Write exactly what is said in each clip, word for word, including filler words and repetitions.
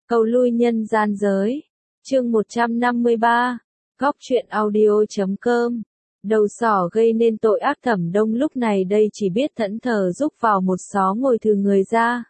Cầu lui nhân gian giới. Chương một trăm năm mươi ba. Góc truyện audio chấm com. Đầu sỏ gây nên tội ác Thẩm Đông lúc này đây chỉ biết thẫn thờ rúc vào một xó ngồi thừ người ra.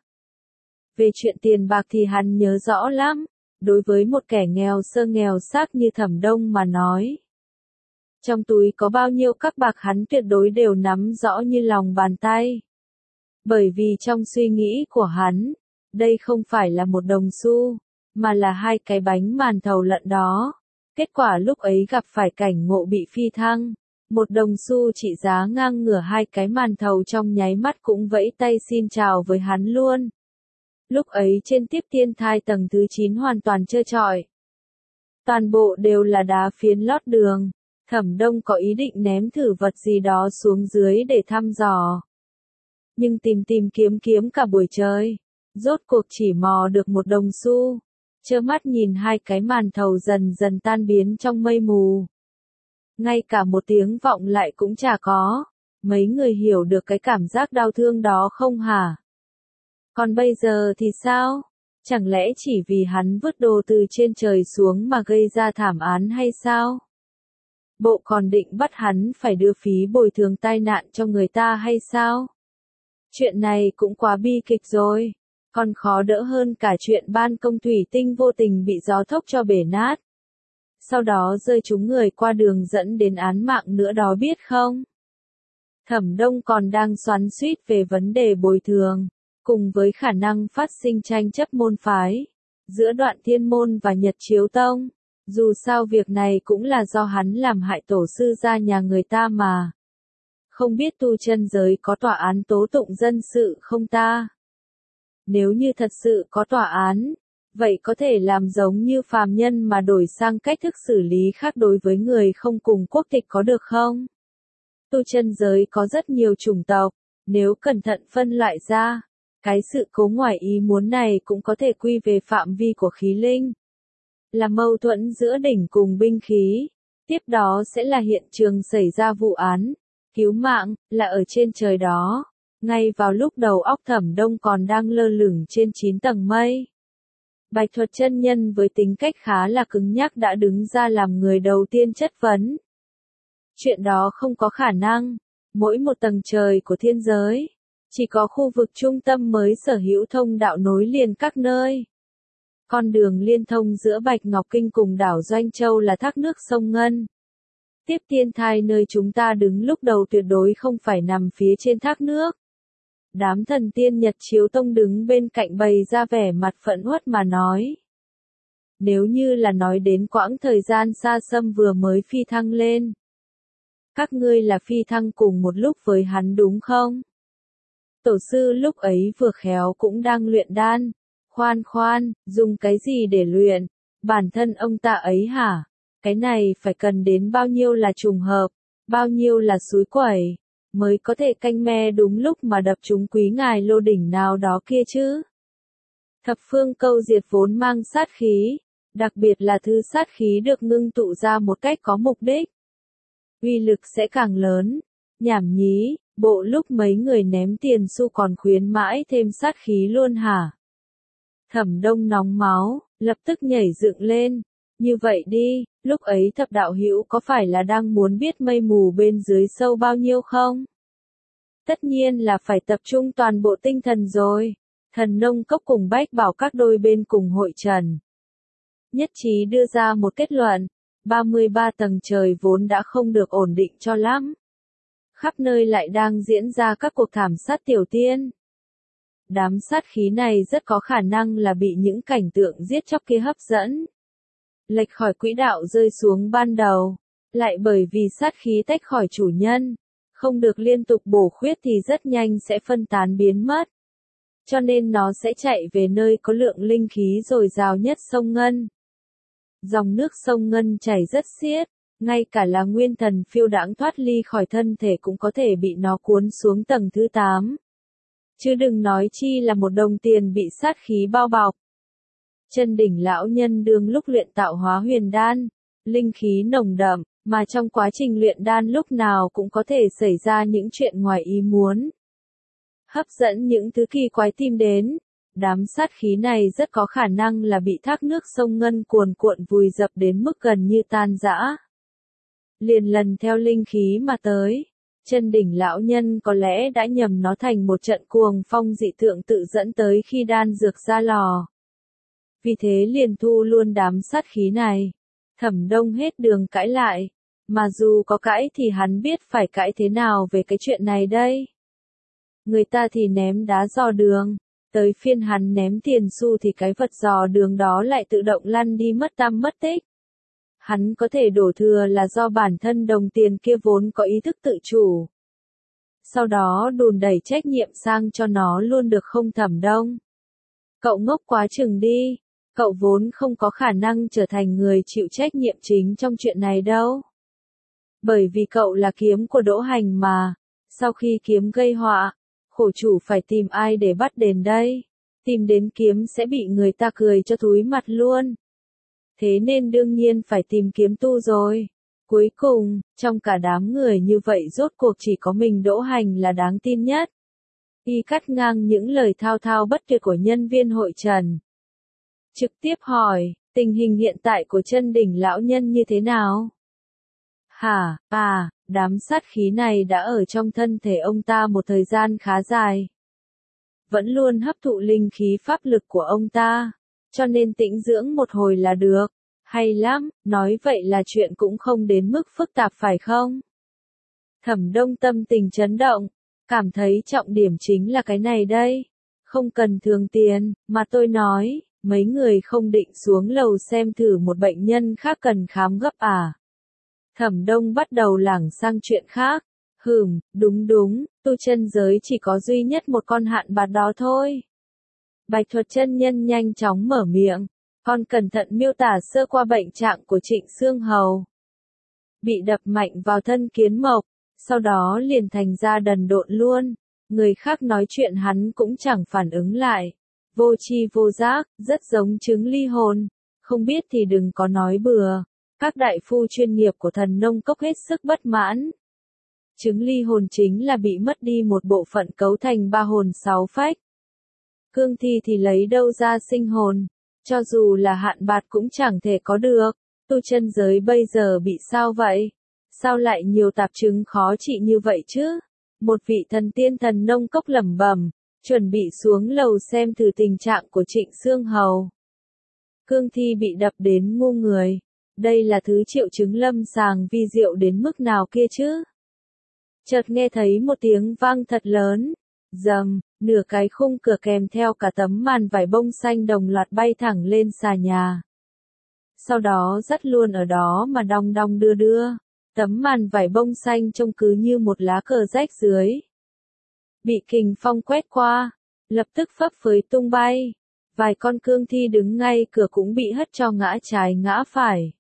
Về chuyện tiền bạc thì hắn nhớ rõ lắm. Đối với một kẻ nghèo sơ nghèo xác như Thẩm Đông mà nói. Trong túi có bao nhiêu các bạc hắn tuyệt đối đều nắm rõ như lòng bàn tay. Bởi vì trong suy nghĩ của hắn, đây không phải là một đồng xu, mà là hai cái bánh màn thầu lận đó. Kết quả lúc ấy gặp phải cảnh ngộ bị phi thăng, một đồng xu trị giá ngang ngửa hai cái màn thầu trong nháy mắt cũng vẫy tay xin chào với hắn luôn. Lúc ấy trên tiếp tiên thai tầng thứ chín hoàn toàn trơ trọi. Toàn bộ đều là đá phiến lót đường. Thẩm Đông có ý định ném thử vật gì đó xuống dưới để thăm dò. Nhưng tìm tìm kiếm kiếm cả buổi trời, rốt cuộc chỉ mò được một đồng xu. Trơ mắt nhìn hai cái màn thầu dần dần tan biến trong mây mù. Ngay cả một tiếng vọng lại cũng chả có. Mấy người hiểu được cái cảm giác đau thương đó không hả? Còn bây giờ thì sao? Chẳng lẽ chỉ vì hắn vứt đồ từ trên trời xuống mà gây ra thảm án hay sao? Bộ còn định bắt hắn phải đưa phí bồi thường tai nạn cho người ta hay sao? Chuyện này cũng quá bi kịch rồi. Còn khó đỡ hơn cả chuyện ban công thủy tinh vô tình bị gió thốc cho bể nát. Sau đó rơi trúng người qua đường dẫn đến án mạng nữa đó biết không? Thẩm Đông còn đang xoắn xuýt về vấn đề bồi thường, cùng với khả năng phát sinh tranh chấp môn phái, giữa Đoạn Thiên Môn và Nhật Chiếu Tông. Dù sao việc này cũng là do hắn làm hại tổ sư gia nhà người ta mà. Không biết tu chân giới có tòa án tố tụng dân sự không ta? Nếu như thật sự có tòa án, vậy có thể làm giống như phàm nhân mà đổi sang cách thức xử lý khác đối với người không cùng quốc tịch có được không? Tu chân giới có rất nhiều chủng tộc, nếu cẩn thận phân loại ra, cái sự cố ngoài ý muốn này cũng có thể quy về phạm vi của khí linh. Là mâu thuẫn giữa đỉnh cùng binh khí, tiếp đó sẽ là hiện trường xảy ra vụ án, cứu mạng, là ở trên trời đó, ngay vào lúc đầu óc Thẩm Đông còn đang lơ lửng trên chín tầng mây. Bạch Thuật chân nhân với tính cách khá là cứng nhắc đã đứng ra làm người đầu tiên chất vấn. Chuyện đó không có khả năng, mỗi một tầng trời của thiên giới, chỉ có khu vực trung tâm mới sở hữu thông đạo nối liền các nơi. Con đường liên thông giữa Bạch Ngọc Kinh cùng đảo Doanh Châu là thác nước sông Ngân. Tiếp tiên thai nơi chúng ta đứng lúc đầu tuyệt đối không phải nằm phía trên thác nước. Đám thần tiên Nhật Chiếu Tông đứng bên cạnh bày ra vẻ mặt phẫn uất mà nói. Nếu như là nói đến quãng thời gian xa xăm vừa mới phi thăng lên. Các ngươi là phi thăng cùng một lúc với hắn đúng không? Tổ sư lúc ấy vừa khéo cũng đang luyện đan. Khoan khoan, dùng cái gì để luyện? Bản thân ông ta ấy hả? Cái này phải cần đến bao nhiêu là trùng hợp, bao nhiêu là xúi quẩy, mới có thể canh me đúng lúc mà đập trúng quý ngài lô đỉnh nào đó kia chứ? Thập phương câu diệt vốn mang sát khí, đặc biệt là thứ sát khí được ngưng tụ ra một cách có mục đích. Uy lực sẽ càng lớn. Nhảm nhí, bộ lúc mấy người ném tiền xu còn khuyến mãi thêm sát khí luôn hả? Thẩm Đông nóng máu, lập tức nhảy dựng lên. Như vậy đi, lúc ấy thập đạo hữu có phải là đang muốn biết mây mù bên dưới sâu bao nhiêu không? Tất nhiên là phải tập trung toàn bộ tinh thần rồi. Thần Nông Cốc cùng Bách Bảo các đôi bên cùng hội trần. Nhất trí đưa ra một kết luận, ba mươi ba tầng trời vốn đã không được ổn định cho lắm. Khắp nơi lại đang diễn ra các cuộc thảm sát tiểu tiên. Đám sát khí này rất có khả năng là bị những cảnh tượng giết chóc kia hấp dẫn. Lệch khỏi quỹ đạo rơi xuống ban đầu, lại bởi vì sát khí tách khỏi chủ nhân, không được liên tục bổ khuyết thì rất nhanh sẽ phân tán biến mất. Cho nên nó sẽ chạy về nơi có lượng linh khí dồi dào nhất sông Ngân. Dòng nước sông Ngân chảy rất xiết, ngay cả là nguyên thần phiêu đãng thoát ly khỏi thân thể cũng có thể bị nó cuốn xuống tầng thứ tám. Chứ đừng nói chi là một đồng tiền bị sát khí bao bọc. Chân đỉnh lão nhân đương lúc luyện tạo hóa huyền đan, linh khí nồng đậm, mà trong quá trình luyện đan lúc nào cũng có thể xảy ra những chuyện ngoài ý muốn. Hấp dẫn những thứ kỳ quái tìm đến, Đám sát khí này rất có khả năng là bị thác nước sông Ngân cuồn cuộn vùi dập đến mức gần như tan rã. Liền lần theo linh khí mà tới, Chân Đỉnh lão nhân có lẽ đã nhầm nó thành một trận cuồng phong dị tượng tự dẫn tới khi đan dược ra lò. Vì thế liền thu luôn đám sát khí này. Thẩm Đông hết đường cãi lại, mà dù có cãi thì hắn biết phải cãi thế nào về cái chuyện này đây. Người ta thì ném đá dò đường, tới phiên hắn ném tiền xu thì cái vật dò đường đó lại tự động lăn đi mất tăm mất tích. Hắn có thể đổ thừa là do bản thân đồng tiền kia vốn có ý thức tự chủ. Sau đó đùn đẩy trách nhiệm sang cho nó luôn được không Thẩm Đông? Cậu ngốc quá chừng đi, cậu vốn không có khả năng trở thành người chịu trách nhiệm chính trong chuyện này đâu. Bởi vì cậu là kiếm của Đỗ Hành mà, sau khi kiếm gây họa, khổ chủ phải tìm ai để bắt đền đây, tìm đến kiếm sẽ bị người ta cười cho thúi mặt luôn. Thế nên đương nhiên phải tìm kiếm tu rồi. Cuối cùng, trong cả đám người như vậy rốt cuộc chỉ có mình Đỗ Hành là đáng tin nhất. Y cắt ngang những lời thao thao bất tuyệt của nhân viên hội trần. Trực tiếp hỏi, tình hình hiện tại của Chân Đỉnh lão nhân như thế nào? Hả, à, đám sát khí này đã ở trong thân thể ông ta một thời gian khá dài. Vẫn luôn hấp thụ linh khí pháp lực của ông ta, cho nên tĩnh dưỡng một hồi là được. Hay lắm, nói vậy là chuyện cũng không đến mức phức tạp phải không? Thẩm Đông tâm tình chấn động, cảm thấy trọng điểm chính là cái này đây. Không cần thường tiền, mà tôi nói, mấy người không định xuống lầu xem thử một bệnh nhân khác cần khám gấp à? Thẩm Đông bắt đầu lảng sang chuyện khác. Hừm, đúng đúng, tu chân giới chỉ có duy nhất một con hạn bạt đó thôi. Bạch Thuật chân nhân nhanh chóng mở miệng. Con cẩn thận miêu tả sơ qua bệnh trạng của Trịnh Xương Hầu. Bị đập mạnh vào thân kiến mộc, sau đó liền thành ra đần độn luôn. Người khác nói chuyện hắn cũng chẳng phản ứng lại. Vô tri vô giác, rất giống chứng ly hồn. Không biết thì đừng có nói bừa. Các đại phu chuyên nghiệp của Thần Nông Cốc hết sức bất mãn. Chứng ly hồn chính là bị mất đi một bộ phận cấu thành ba hồn sáu phách. Cương thi thì lấy đâu ra sinh hồn. Cho dù là hạn bạt cũng chẳng thể có được. Tu chân giới bây giờ bị sao vậy? Sao lại nhiều tạp chứng khó trị như vậy chứ? Một vị thần tiên Thần Nông Cốc lẩm bẩm, chuẩn bị xuống lầu xem thử tình trạng của Trịnh Xương Hầu. Cương thi bị đập đến ngu người. Đây là thứ triệu chứng lâm sàng vi diệu đến mức nào kia chứ? Chợt nghe thấy một tiếng vang thật lớn. Dầm, nửa cái khung cửa kèm theo cả tấm màn vải bông xanh đồng loạt bay thẳng lên xà nhà. Sau đó dắt luôn ở đó mà đong đong đưa đưa. Tấm màn vải bông xanh trông cứ như một lá cờ rách dưới. Bị kình phong quét qua, lập tức phấp phới tung bay. Vài con cương thi đứng ngay cửa cũng bị hất cho ngã trái ngã phải.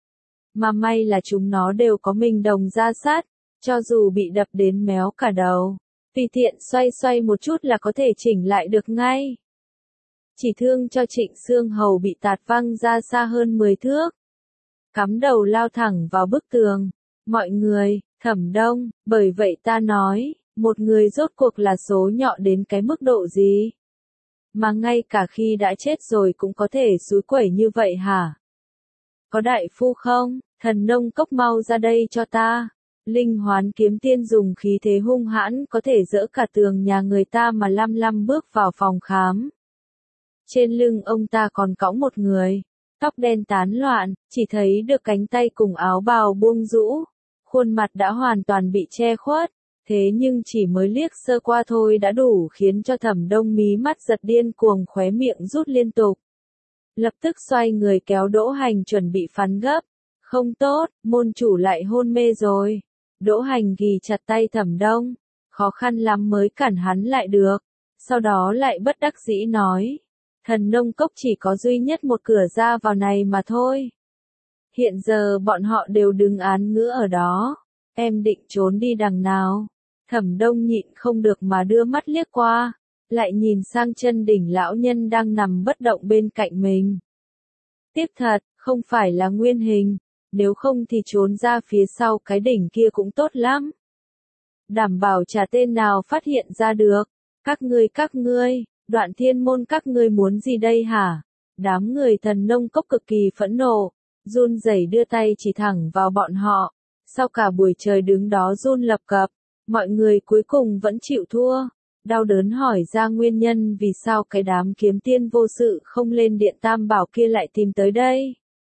Mà may là chúng nó đều có mình đồng ra sát, cho dù bị đập đến méo cả đầu. Tùy tiện xoay xoay một chút là có thể chỉnh lại được ngay. Chỉ thương cho Trịnh Xương Hầu bị tạt văng ra xa hơn mười thước. Cắm đầu lao thẳng vào bức tường. Mọi người, Thẩm Đông, bởi vậy ta nói, một người rốt cuộc là số nhọ đến cái mức độ gì? Mà ngay cả khi đã chết rồi cũng có thể xúi quẩy như vậy hả? Có đại phu không? Thần Nông Cốc mau ra đây cho ta. Linh Hoán Kiếm Tiên dùng khí thế hung hãn có thể dỡ cả tường nhà người ta mà lăm lăm bước vào phòng khám. Trên lưng ông ta còn cõng một người, tóc đen tán loạn, chỉ thấy được cánh tay cùng áo bào buông rũ, khuôn mặt đã hoàn toàn bị che khuất, thế nhưng chỉ mới liếc sơ qua thôi đã đủ khiến cho Thẩm Đông mí mắt giật điên cuồng, khóe miệng rút liên tục. Lập tức xoay người kéo Đỗ Hành chuẩn bị phán gấp. Không tốt, môn chủ lại hôn mê rồi. Đỗ Hành ghì chặt tay Thẩm Đông, khó khăn lắm mới cản hắn lại được. Sau đó lại bất đắc dĩ nói, Thần Nông Cốc chỉ có duy nhất một cửa ra vào này mà thôi. Hiện giờ bọn họ đều đứng án ngữ ở đó. Em định trốn đi đằng nào? Thẩm Đông nhịn không được mà đưa mắt liếc qua, lại nhìn sang Chân Đỉnh lão nhân đang nằm bất động bên cạnh mình. Tiếc thật, không phải là nguyên hình. Nếu không thì trốn ra phía sau cái đỉnh kia cũng tốt lắm. Đảm bảo chả tên nào phát hiện ra được. Các ngươi các ngươi, Đoạn thiên môn các ngươi muốn gì đây hả? Đám người thần nông cốc cực kỳ phẫn nộ, run rẩy đưa tay chỉ thẳng vào bọn họ. Sau cả buổi trời đứng đó run lập cập, mọi người cuối cùng vẫn chịu thua. Đau đớn hỏi ra nguyên nhân vì sao cái đám kiếm tiên vô sự không lên điện tam bảo kia lại tìm tới đây.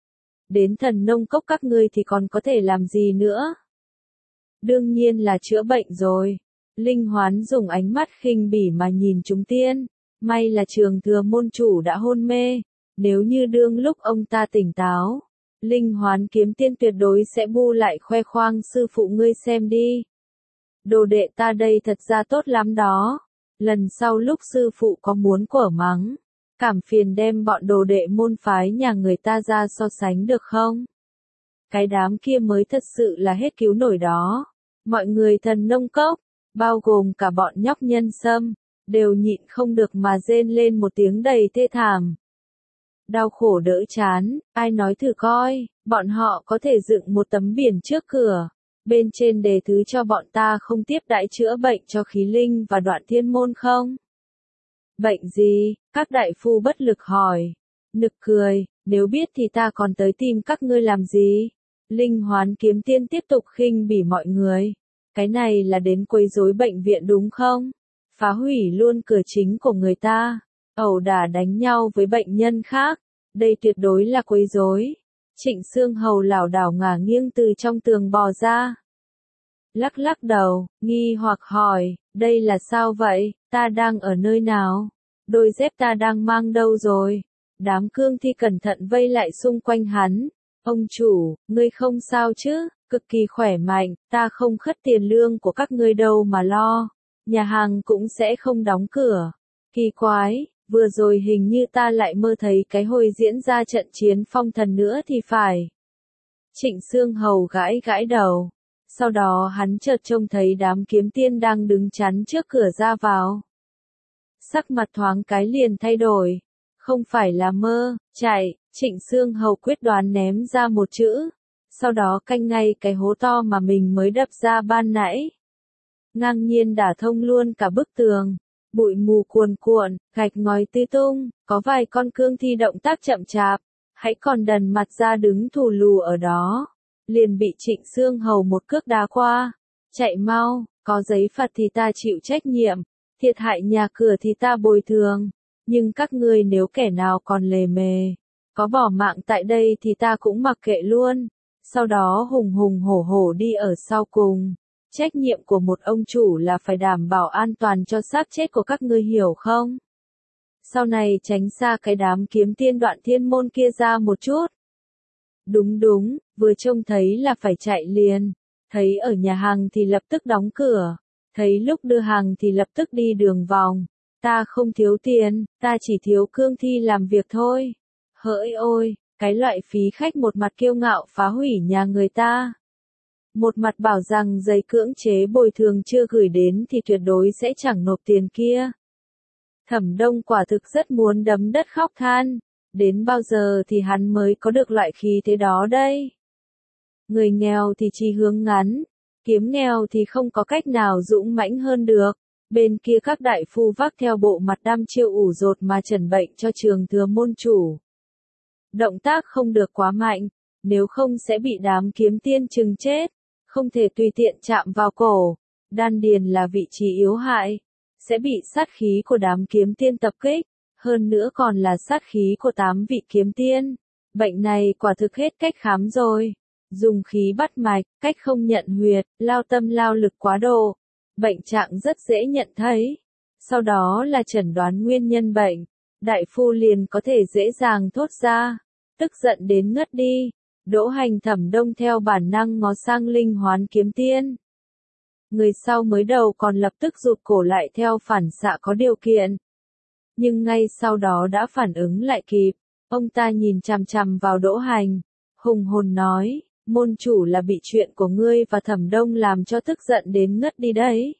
Đến thần nông cốc các ngươi thì còn có thể làm gì nữa? Đương nhiên là chữa bệnh rồi. Linh Hoán dùng ánh mắt khinh bỉ mà nhìn chúng tiên. May là Trường Thừa môn chủ đã hôn mê. Nếu như đương lúc ông ta tỉnh táo, Linh Hoán kiếm tiên tuyệt đối sẽ bu lại khoe khoang sư phụ ngươi xem đi. Đồ đệ ta đây thật ra tốt lắm đó. Lần sau lúc sư phụ có muốn quở mắng, cảm phiền đem bọn đồ đệ môn phái nhà người ta ra so sánh được không? Cái đám kia mới thật sự là hết cứu nổi đó. Mọi người thần nông cốc, bao gồm cả bọn nhóc nhân sâm, đều nhịn không được mà rên lên một tiếng đầy thê thảm. Đau khổ đỡ chán, ai nói thử coi, bọn họ có thể dựng một tấm biển trước cửa. Bên trên đề thứ cho bọn ta không tiếp đãi chữa bệnh cho khí linh và đoạn thiên môn không? Bệnh gì? Các đại phu bất lực hỏi. Nực cười, nếu biết thì ta còn tới tìm các ngươi làm gì? Linh Hoán kiếm tiên tiếp tục khinh bỉ mọi người. Cái này là đến quấy rối bệnh viện đúng không? Phá hủy luôn cửa chính của người ta. Ẩu đả đánh nhau với bệnh nhân khác. Đây tuyệt đối là quấy rối. Trịnh Xương Hầu lảo đảo ngả nghiêng từ trong tường bò ra. Lắc lắc đầu, nghi hoặc hỏi, đây là sao vậy, ta đang ở nơi nào? Đôi dép ta đang mang đâu rồi? Đám cương thi cẩn thận vây lại xung quanh hắn. Ông chủ, ngươi không sao chứ, cực kỳ khỏe mạnh, ta không khất tiền lương của các ngươi đâu mà lo. Nhà hàng cũng sẽ không đóng cửa. Kỳ quái, vừa rồi hình như ta lại mơ thấy cái hồi diễn ra trận chiến phong thần nữa thì phải. Trịnh Xương Hầu gãi gãi đầu. Sau đó hắn chợt trông thấy đám kiếm tiên đang đứng chắn trước cửa ra vào. Sắc mặt thoáng cái liền thay đổi. Không phải là mơ, chạy, Trịnh Xương Hầu quyết đoán ném ra một chữ. Sau đó canh ngay cái hố to mà mình mới đập ra ban nãy. Ngang nhiên đả thông luôn cả bức tường. Bụi mù cuồn cuộn, gạch ngói tứ tung, có vài con cương thi động tác chậm chạp. Hãy còn đần mặt ra đứng thù lù ở đó. Liền bị Trịnh Xương Hầu một cước đá qua. Chạy mau, có giấy phạt thì ta chịu trách nhiệm. Thiệt hại nhà cửa thì ta bồi thường. Nhưng các ngươi nếu kẻ nào còn lề mề, có bỏ mạng tại đây thì ta cũng mặc kệ luôn. Sau đó hùng hùng hổ hổ đi ở sau cùng. Trách nhiệm của một ông chủ là phải đảm bảo an toàn cho xác chết của các ngươi hiểu không? Sau này tránh xa cái đám kiếm tiên đoạn thiên môn kia ra một chút. Đúng đúng, vừa trông thấy là phải chạy liền. Thấy ở nhà hàng thì lập tức đóng cửa. Thấy lúc đưa hàng thì lập tức đi đường vòng. Ta không thiếu tiền, ta chỉ thiếu cương thi làm việc thôi. Hỡi ôi, cái loại phí khách một mặt kiêu ngạo phá hủy nhà người ta. Một mặt bảo rằng giấy cưỡng chế bồi thường chưa gửi đến thì tuyệt đối sẽ chẳng nộp tiền kia. Thẩm Đông quả thực rất muốn đấm đất khóc than. Đến bao giờ thì hắn mới có được loại khí thế đó đây? Người nghèo thì chỉ hướng ngắn, kiếm nghèo thì không có cách nào dũng mãnh hơn được. Bên kia các đại phu vác theo bộ mặt đăm chiêu ủ rột mà trần bệnh cho Trường Thừa môn chủ. Động tác không được quá mạnh, nếu không sẽ bị đám kiếm tiên chừng chết. Không thể tùy tiện chạm vào cổ. Đan điền là vị trí yếu hại, sẽ bị sát khí của đám kiếm tiên tập kích. Hơn nữa còn là sát khí của tám vị kiếm tiên. Bệnh này quả thực hết cách khám rồi. Dùng khí bắt mạch, cách không nhận huyệt, lao tâm lao lực quá độ. Bệnh trạng rất dễ nhận thấy. Sau đó là chẩn đoán nguyên nhân bệnh. Đại phu liền có thể dễ dàng thốt ra. Tức giận đến ngất đi. Đỗ Hành Thẩm Đông theo bản năng ngó sang Linh Hoán kiếm tiên. Người sau mới đầu còn lập tức rụt cổ lại theo phản xạ có điều kiện. Nhưng ngay sau đó đã phản ứng lại kịp. Ông ta nhìn chằm chằm vào Đỗ Hành. Hùng hồn nói, môn chủ là bị chuyện của ngươi và Thẩm Đông làm cho tức giận đến ngất đi đấy.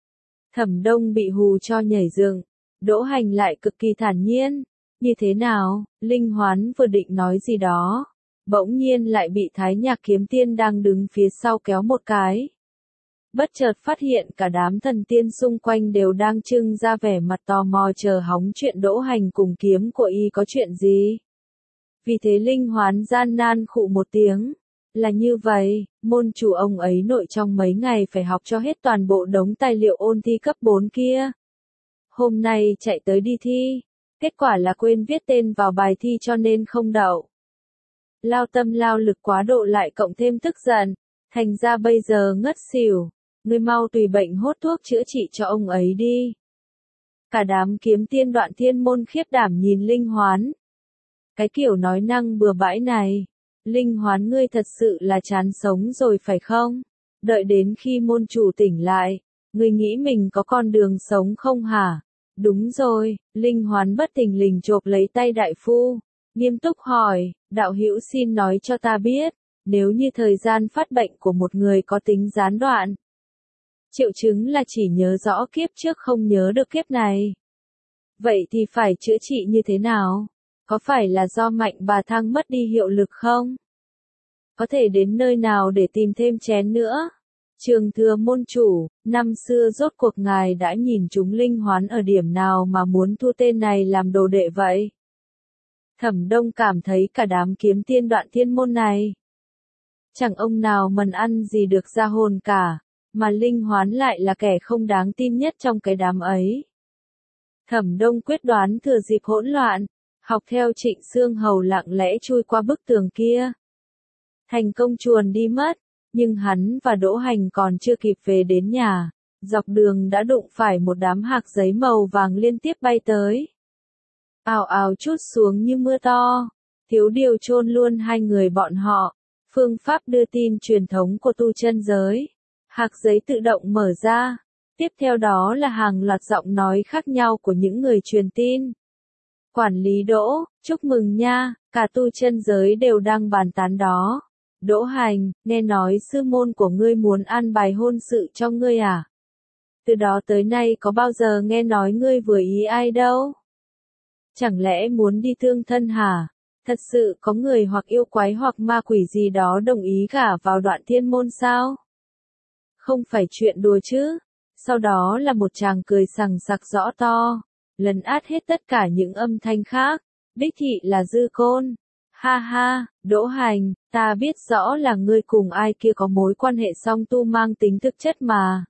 Thẩm Đông bị hù cho nhảy dựng. Đỗ Hành lại cực kỳ thản nhiên. Như thế nào? Linh Hoán vừa định nói gì đó. Bỗng nhiên lại bị Thái Nhạc kiếm tiên đang đứng phía sau kéo một cái. bất chợt phát hiện cả đám thần tiên xung quanh đều đang trưng ra vẻ mặt tò mò chờ hóng chuyện Đỗ Hành cùng kiếm của y có chuyện gì. Vì thế Linh Hoán gian nan khụ một tiếng. Là như vậy, môn chủ ông ấy nội trong mấy ngày phải học cho hết toàn bộ đống tài liệu ôn thi cấp bốn kia. Hôm nay chạy tới đi thi, kết quả là quên viết tên vào bài thi cho nên không đậu. Lao tâm lao lực quá độ lại cộng thêm tức giận, thành ra bây giờ ngất xỉu, ngươi mau tùy bệnh hốt thuốc chữa trị cho ông ấy đi. Cả đám kiếm tiên Đoạn Thiên môn khiếp đảm nhìn Linh Hoán. Cái kiểu nói năng bừa bãi này, Linh Hoán ngươi thật sự là chán sống rồi phải không? Đợi đến khi môn chủ tỉnh lại, ngươi nghĩ mình có con đường sống không hả? Đúng rồi, Linh Hoán bất thình lình chộp lấy tay đại phu, nghiêm túc hỏi, đạo hữu xin nói cho ta biết, nếu như thời gian phát bệnh của một người có tính gián đoạn, triệu chứng là chỉ nhớ rõ kiếp trước không nhớ được kiếp này. Vậy thì phải chữa trị như thế nào? Có phải là do mạnh bà thang mất đi hiệu lực không? Có thể đến nơi nào để tìm thêm chén nữa? Trường Thừa môn chủ, năm xưa rốt cuộc ngài đã nhìn chúng Linh Hoán ở điểm nào mà muốn thu tên này làm đồ đệ vậy? Thẩm Đông cảm thấy cả đám kiếm tiên Đoạn Thiên môn này, chẳng ông nào mần ăn gì được ra hồn cả, mà Linh Hoán lại là kẻ không đáng tin nhất trong cái đám ấy. Thẩm Đông quyết đoán thừa dịp hỗn loạn, học theo Trịnh Xương Hầu lặng lẽ chui qua bức tường kia. Thành công chuồn đi mất, nhưng hắn và Đỗ Hành còn chưa kịp về đến nhà, dọc đường đã đụng phải một đám hạc giấy màu vàng liên tiếp bay tới. Ào ào trút xuống như mưa to, thiếu điều chôn luôn hai người bọn họ. Phương pháp đưa tin truyền thống của tu chân giới. Hạc giấy tự động mở ra, tiếp theo đó là hàng loạt giọng nói khác nhau của những người truyền tin. Quản lý Đỗ, chúc mừng nha, cả tu chân giới đều đang bàn tán đó. Đỗ Hành, nghe nói sư môn của ngươi muốn an bài hôn sự cho ngươi à? Từ đó tới nay có bao giờ nghe nói ngươi vừa ý ai đâu? Chẳng lẽ muốn đi thương thân hả? Thật sự có người hoặc yêu quái hoặc ma quỷ gì đó đồng ý gả vào Đoạn Thiên môn sao? Không phải chuyện đùa chứ? Sau đó là một tràng cười sằng sặc rõ to, lấn át hết tất cả những âm thanh khác. Đích thị là Dư Côn. Ha ha, Đỗ Hành, ta biết rõ là ngươi cùng ai kia có mối quan hệ song tu mang tính thực chất mà.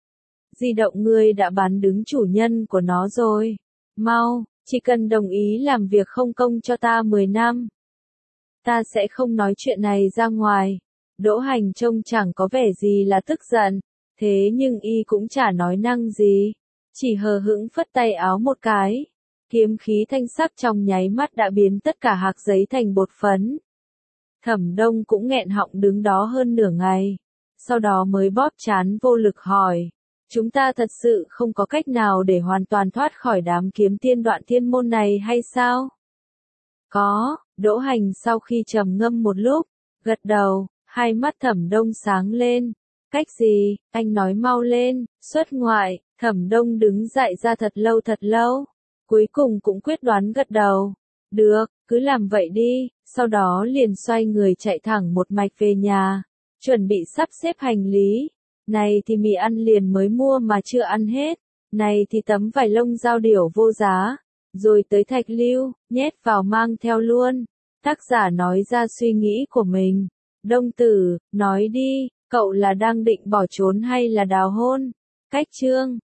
Di động ngươi đã bán đứng chủ nhân của nó rồi. Mau, chỉ cần đồng ý làm việc không công cho ta mười năm. Ta sẽ không nói chuyện này ra ngoài. Đỗ Hành trông chẳng có vẻ gì là tức giận, thế nhưng y cũng chả nói năng gì, chỉ hờ hững phất tay áo một cái. Kiếm khí thanh sắc trong nháy mắt đã biến tất cả hạc giấy thành bột phấn. Thẩm Đông cũng nghẹn họng đứng đó hơn nửa ngày, sau đó mới bóp trán vô lực hỏi, chúng ta thật sự không có cách nào để hoàn toàn thoát khỏi đám kiếm tiên Đoạn Thiên môn này hay sao? Có, Đỗ Hành sau khi trầm ngâm một lúc, gật đầu, hai mắt Thẩm Đông sáng lên. Cách gì, anh nói mau lên, xuất ngoại. Thẩm Đông đứng dậy ra thật lâu thật lâu, cuối cùng cũng quyết đoán gật đầu. Được, cứ làm vậy đi, sau đó liền xoay người chạy thẳng một mạch về nhà, chuẩn bị sắp xếp hành lý. Này thì mì ăn liền mới mua mà chưa ăn hết, này thì tấm vải lông dao điểu vô giá, rồi tới thạch lưu, nhét vào mang theo luôn. Tác giả nói ra suy nghĩ của mình. Đông Tử, nói đi, cậu là đang định bỏ trốn hay là đào hôn? Cách chương